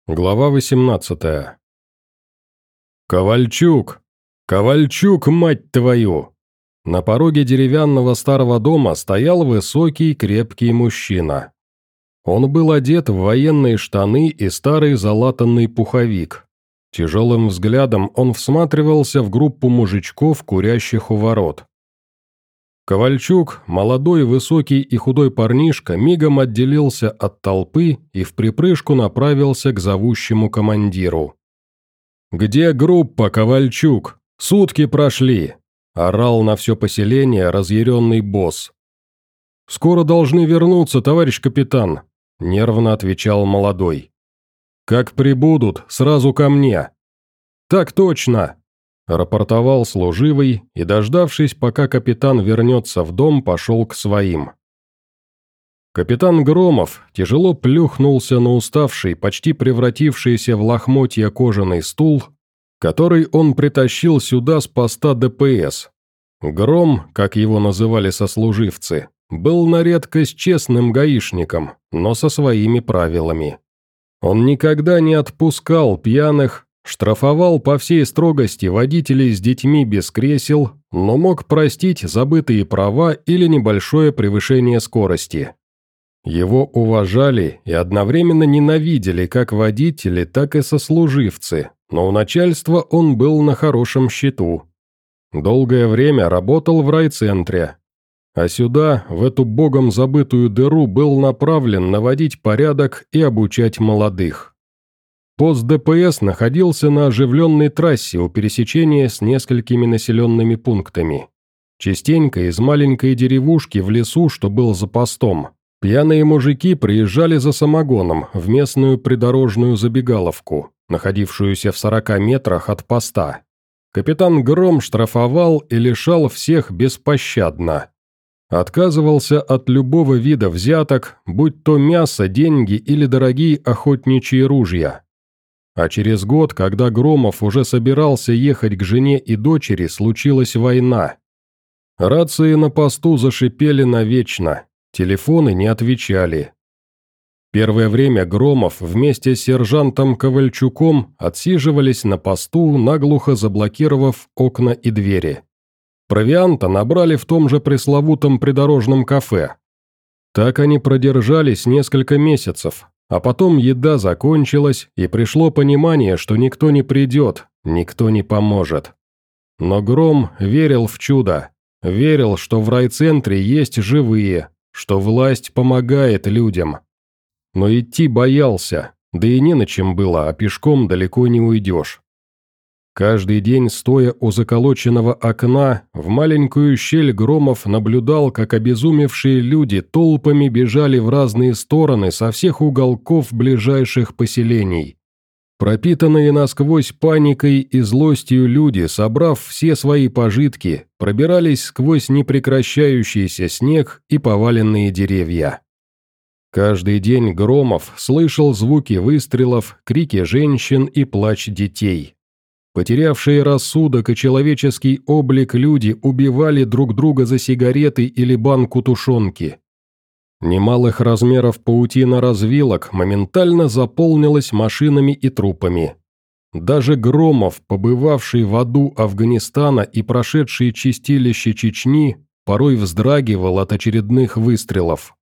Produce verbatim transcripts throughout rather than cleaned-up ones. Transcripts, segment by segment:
Глава восемнадцатая. «Ковальчук! Ковальчук, мать твою!» На пороге деревянного старого дома стоял высокий, крепкий мужчина. Он был одет в военные штаны и старый залатанный пуховик. Тяжелым взглядом он всматривался в группу мужичков, курящих у ворот. Ковальчук, молодой, высокий и худой парнишка, мигом отделился от толпы и в припрыжку направился к зовущему командиру. «Где группа, Ковальчук? Сутки прошли!» – орал на все поселение разъяренный босс. «Скоро должны вернуться, товарищ капитан», – нервно отвечал молодой. «Как прибудут, сразу ко мне». «Так точно!» – рапортовал служивый и, дождавшись, пока капитан вернется в дом, пошел к своим. Капитан Громов тяжело плюхнулся на уставший, почти превратившийся в лохмотья кожаный стул, который он притащил сюда с поста ДПС. Гром, как его называли сослуживцы, был на редкость честным гаишником, но со своими правилами. Он никогда не отпускал пьяных, штрафовал по всей строгости водителей с детьми без кресел, но мог простить забытые права или небольшое превышение скорости. Его уважали и одновременно ненавидели как водители, так и сослуживцы, но у начальства он был на хорошем счету. Долгое время работал в райцентре, а сюда, в эту богом забытую дыру, был направлен наводить порядок и обучать молодых. Пост ДПС находился на оживленной трассе у пересечения с несколькими населенными пунктами. Частенько из маленькой деревушки в лесу, что был за постом, пьяные мужики приезжали за самогоном в местную придорожную забегаловку, находившуюся в сорока метрах от поста. Капитан Гром штрафовал и лишал всех беспощадно. Отказывался от любого вида взяток, будь то мясо, деньги или дорогие охотничьи ружья. А через год, когда Громов уже собирался ехать к жене и дочери, случилась война. Рации на посту зашипели навечно, телефоны не отвечали. Первое время Громов вместе с сержантом Ковальчуком отсиживались на посту, наглухо заблокировав окна и двери. Провианта набрали в том же пресловутом придорожном кафе. Так они продержались несколько месяцев. А потом еда закончилась, и пришло понимание, что никто не придет, никто не поможет. Но Гром верил в чудо, верил, что в райцентре есть живые, что власть помогает людям. Но идти боялся, да и не на чем было, а пешком далеко не уйдешь. Каждый день, стоя у заколоченного окна, в маленькую щель Громов наблюдал, как обезумевшие люди толпами бежали в разные стороны со всех уголков ближайших поселений. Пропитанные насквозь паникой и злостью люди, собрав все свои пожитки, пробирались сквозь непрекращающийся снег и поваленные деревья. Каждый день Громов слышал звуки выстрелов, крики женщин и плач детей. Потерявшие рассудок и человеческий облик люди убивали друг друга за сигареты или банку тушенки. Немалых размеров паутина развилок моментально заполнилась машинами и трупами. Даже Громов, побывавший в аду Афганистана и прошедший чистилище Чечни, порой вздрагивал от очередных выстрелов.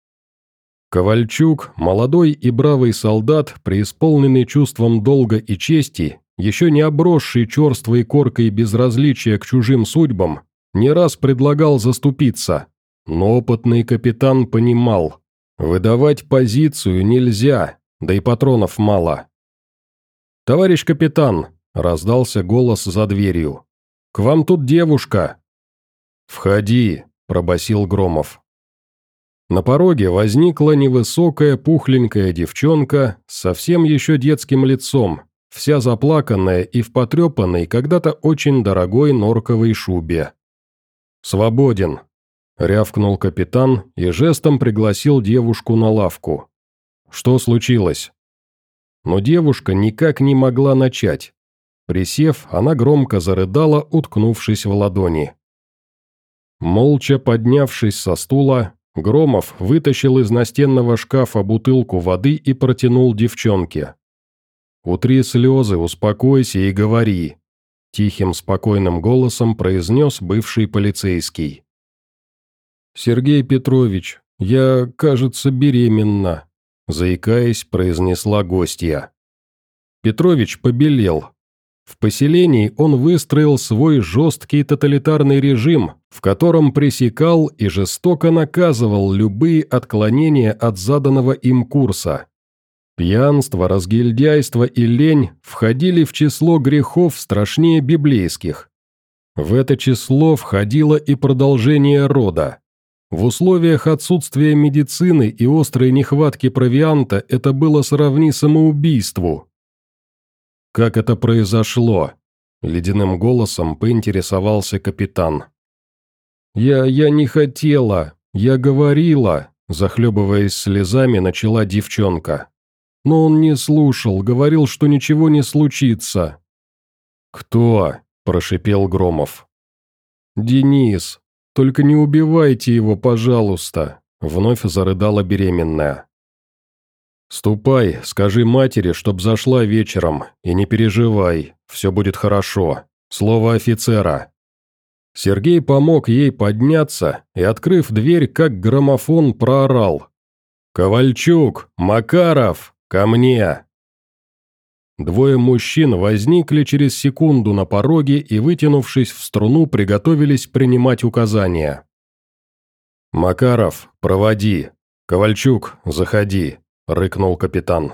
Ковальчук, молодой и бравый солдат, преисполненный чувством долга и чести, еще не обросший черствой коркой безразличия к чужим судьбам, не раз предлагал заступиться, но опытный капитан понимал, выдавать позицию нельзя, да и патронов мало. «Товарищ капитан», — раздался голос за дверью, — «к вам тут девушка». «Входи», — пробасил Громов. На пороге возникла невысокая пухленькая девчонка с совсем еще детским лицом, вся заплаканная и в потрепанной, когда-то очень дорогой норковой шубе. «Свободен», — рявкнул капитан и жестом пригласил девушку на лавку. «Что случилось?» Но девушка никак не могла начать. Присев, она громко зарыдала, уткнувшись в ладони. Молча поднявшись со стула, Громов вытащил из настенного шкафа бутылку воды и протянул девчонке. «Утри слезы, успокойся и говори», – тихим, спокойным голосом произнес бывший полицейский. «Сергей Петрович, я, кажется, беременна», – заикаясь, произнесла гостья. Петрович побелел. В поселении он выстроил свой жесткий тоталитарный режим, в котором пресекал и жестоко наказывал любые отклонения от заданного им курса. Пьянство, разгильдяйство и лень входили в число грехов страшнее библейских. В это число входило и продолжение рода. В условиях отсутствия медицины и острой нехватки провианта это было сродни самоубийству. «Как это произошло?» – ледяным голосом поинтересовался капитан. «Я... я не хотела, я говорила», – захлебываясь слезами, начала девчонка. «Но он не слушал, говорил, что ничего не случится». «Кто?» – прошипел Громов. «Денис, только не убивайте его, пожалуйста», – вновь зарыдала беременная. «Ступай, скажи матери, чтоб зашла вечером, и не переживай, все будет хорошо. Слово офицера». Сергей помог ей подняться и, открыв дверь, как граммофон, проорал. «Ковальчук! Макаров! Ко мне!» Двое мужчин возникли через секунду на пороге и, вытянувшись в струну, приготовились принимать указания. «Макаров, проводи! Ковальчук, заходи!» – рыкнул капитан.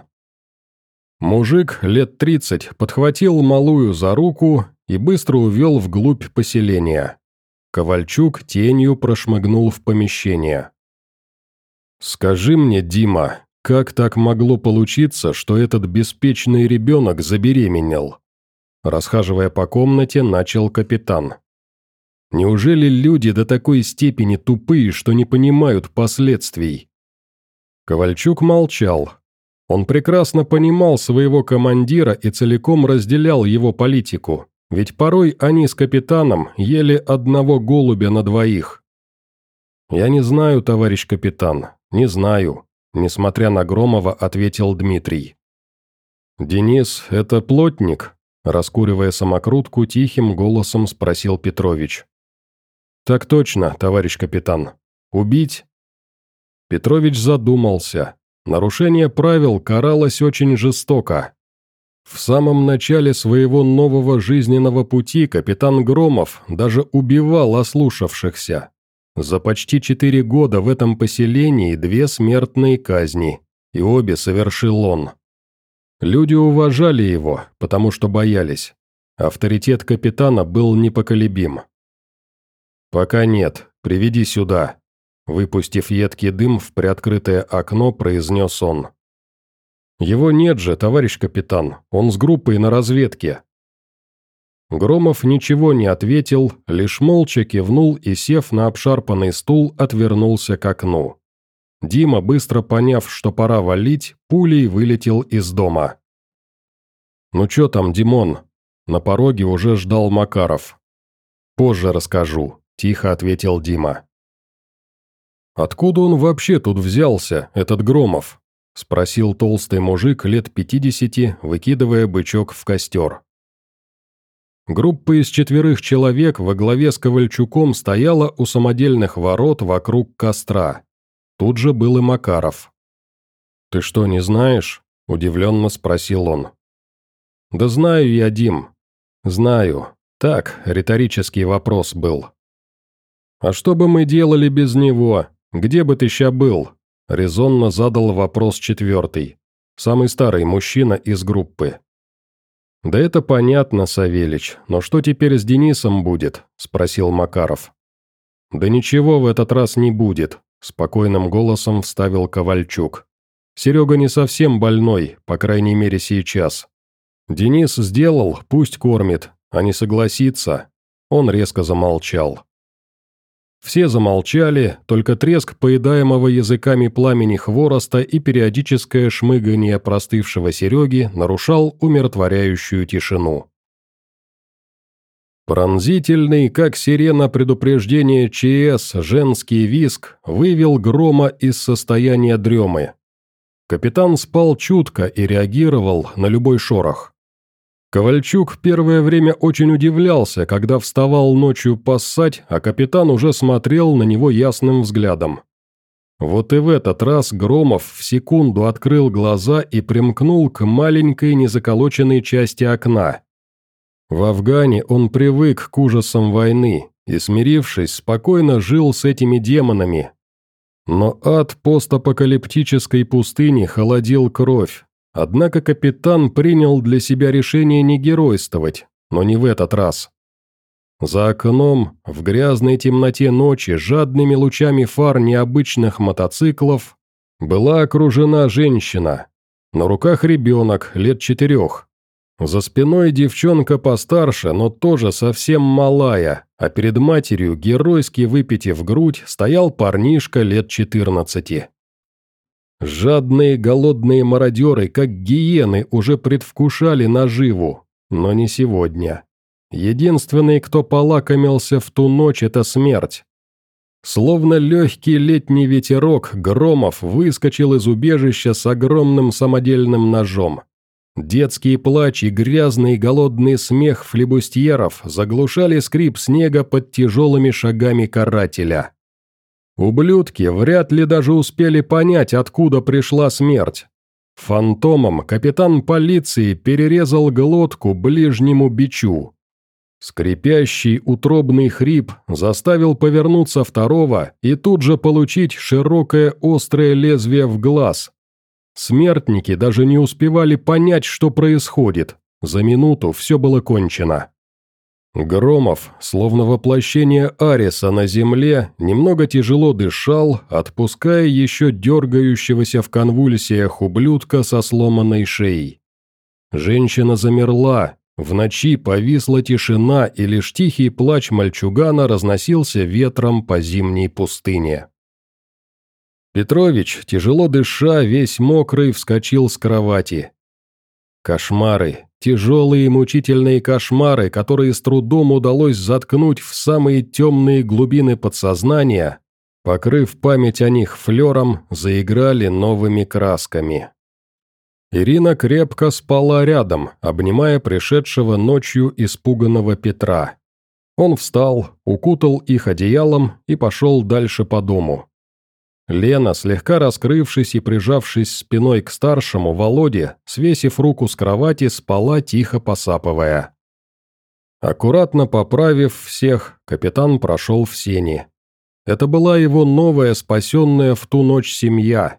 Мужик лет тридцать подхватил малую за руку и быстро увел вглубь поселения. Ковальчук тенью прошмыгнул в помещение. «Скажи мне, Дима, как так могло получиться, что этот беспечный ребенок забеременел?» Расхаживая по комнате, начал капитан. «Неужели люди до такой степени тупые, что не понимают последствий?» Ковальчук молчал. Он прекрасно понимал своего командира и целиком разделял его политику, ведь порой они с капитаном ели одного голубя на двоих. «Я не знаю, товарищ капитан, не знаю», – несмотря на Громова, ответил Дмитрий. «Денис – это плотник?» – раскуривая самокрутку, тихим голосом спросил Петрович. «Так точно, товарищ капитан. Убить?» Петрович задумался. Нарушение правил каралось очень жестоко. В самом начале своего нового жизненного пути капитан Громов даже убивал ослушавшихся. За почти четыре года в этом поселении две смертные казни, и обе совершил он. Люди уважали его, потому что боялись. Авторитет капитана был непоколебим. «Пока нет, приведи сюда», – выпустив едкий дым в приоткрытое окно, произнес он. «Его нет же, товарищ капитан, он с группой на разведке». Громов ничего не ответил, лишь молча кивнул и, сев на обшарпанный стул, отвернулся к окну. Дима, быстро поняв, что пора валить, пулей вылетел из дома. «Ну чё там, Димон?» На пороге уже ждал Макаров. «Позже расскажу», – тихо ответил Дима. «Откуда он вообще тут взялся, этот Громов?» – спросил толстый мужик лет пятидесяти, выкидывая бычок в костер. Группа из четверых человек во главе с Ковальчуком стояла у самодельных ворот вокруг костра. Тут же был и Макаров. «Ты что, не знаешь?» – удивленно спросил он. «Да знаю я, Дим. Знаю. Так, риторический вопрос был». «А что бы мы делали без него? Где бы ты ща был?» – резонно задал вопрос четвертый, самый старый мужчина из группы. «Да это понятно, Савельич, но что теперь с Денисом будет?» – спросил Макаров. «Да ничего в этот раз не будет», – спокойным голосом вставил Ковальчук. «Серега не совсем больной, по крайней мере сейчас. Денис сделал, пусть кормит, а не согласится». Он резко замолчал. Все замолчали, только треск поедаемого языками пламени хвороста и периодическое шмыгание простывшего Сереги нарушал умиротворяющую тишину. Пронзительный, как сирена предупреждения ЧС, женский визг вывел Грома из состояния дремы. Капитан спал чутко и реагировал на любой шорох. Ковальчук первое время очень удивлялся, когда вставал ночью поссать, а капитан уже смотрел на него ясным взглядом. Вот и в этот раз Громов в секунду открыл глаза и примкнул к маленькой незаколоченной части окна. В Афгане он привык к ужасам войны и, смирившись, спокойно жил с этими демонами. Но ад постапокалиптической пустыни холодил кровь. Однако капитан принял для себя решение не геройствовать, но не в этот раз. За окном, в грязной темноте ночи, жадными лучами фар необычных мотоциклов, была окружена женщина. На руках ребенок, лет четырех. За спиной девчонка постарше, но тоже совсем малая, а перед матерью, геройски выпитив грудь, стоял парнишка лет четырнадцати. Жадные голодные мародеры, как гиены, уже предвкушали наживу, но не сегодня. Единственный, кто полакомился в ту ночь, это смерть. Словно легкий летний ветерок, Громов выскочил из убежища с огромным самодельным ножом. Детский плач и грязный голодный смех флебустьеров заглушали скрип снега под тяжелыми шагами карателя. Ублюдки вряд ли даже успели понять, откуда пришла смерть. Фантомом капитан полиции перерезал глотку ближнему бичу. Скрипящий утробный хрип заставил повернуться второго и тут же получить широкое острое лезвие в глаз. Смертники даже не успевали понять, что происходит. За минуту все было кончено. Громов, словно воплощение Ареса на земле, немного тяжело дышал, отпуская еще дергающегося в конвульсиях ублюдка со сломанной шеей. Женщина замерла. В ночи повисла тишина, и лишь тихий плач мальчугана разносился ветром по зимней пустыне. Петрович, тяжело дыша, весь мокрый, вскочил с кровати. Кошмары, тяжелые и мучительные кошмары, которые с трудом удалось заткнуть в самые темные глубины подсознания, покрыв память о них флером, заиграли новыми красками. Ирина крепко спала рядом, обнимая пришедшего ночью испуганного Петра. Он встал, укутал их одеялом и пошел дальше по дому. Лена, слегка раскрывшись и прижавшись спиной к старшему Володе, свесив руку с кровати, спала, тихо посапывая. Аккуратно поправив всех, капитан прошел в сени. Это была его новая, спасенная в ту ночь семья.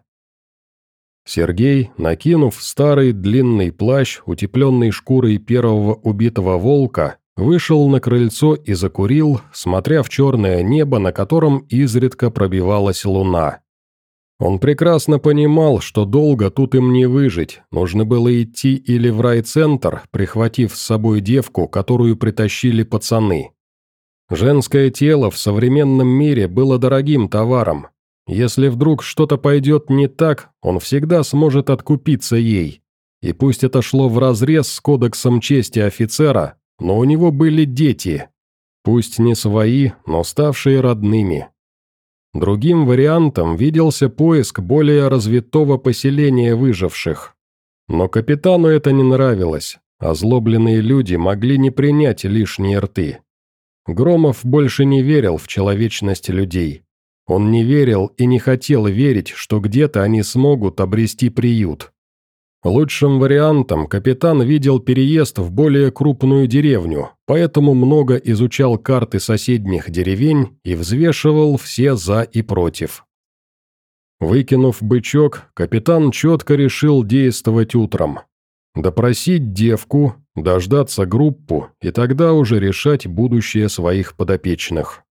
Сергей, накинув старый длинный плащ, утепленный шкурой первого убитого волка, вышел на крыльцо и закурил, смотря в черное небо, на котором изредка пробивалась луна. Он прекрасно понимал, что долго тут им не выжить, нужно было идти или в райцентр, прихватив с собой девку, которую притащили пацаны. Женское тело в современном мире было дорогим товаром. Если вдруг что-то пойдет не так, он всегда сможет откупиться ей. И пусть это шло вразрез с кодексом чести офицера, но у него были дети. Пусть не свои, но ставшие родными. Другим вариантом виделся поиск более развитого поселения выживших. Но капитану это не нравилось, озлобленные люди могли не принять лишние рты. Громов больше не верил в человечность людей. Он не верил и не хотел верить, что где-то они смогут обрести приют. Лучшим вариантом капитан видел переезд в более крупную деревню, поэтому много изучал карты соседних деревень и взвешивал все «за» и «против». Выкинув бычок, капитан четко решил действовать утром. Допросить девку, дождаться группу и тогда уже решать будущее своих подопечных.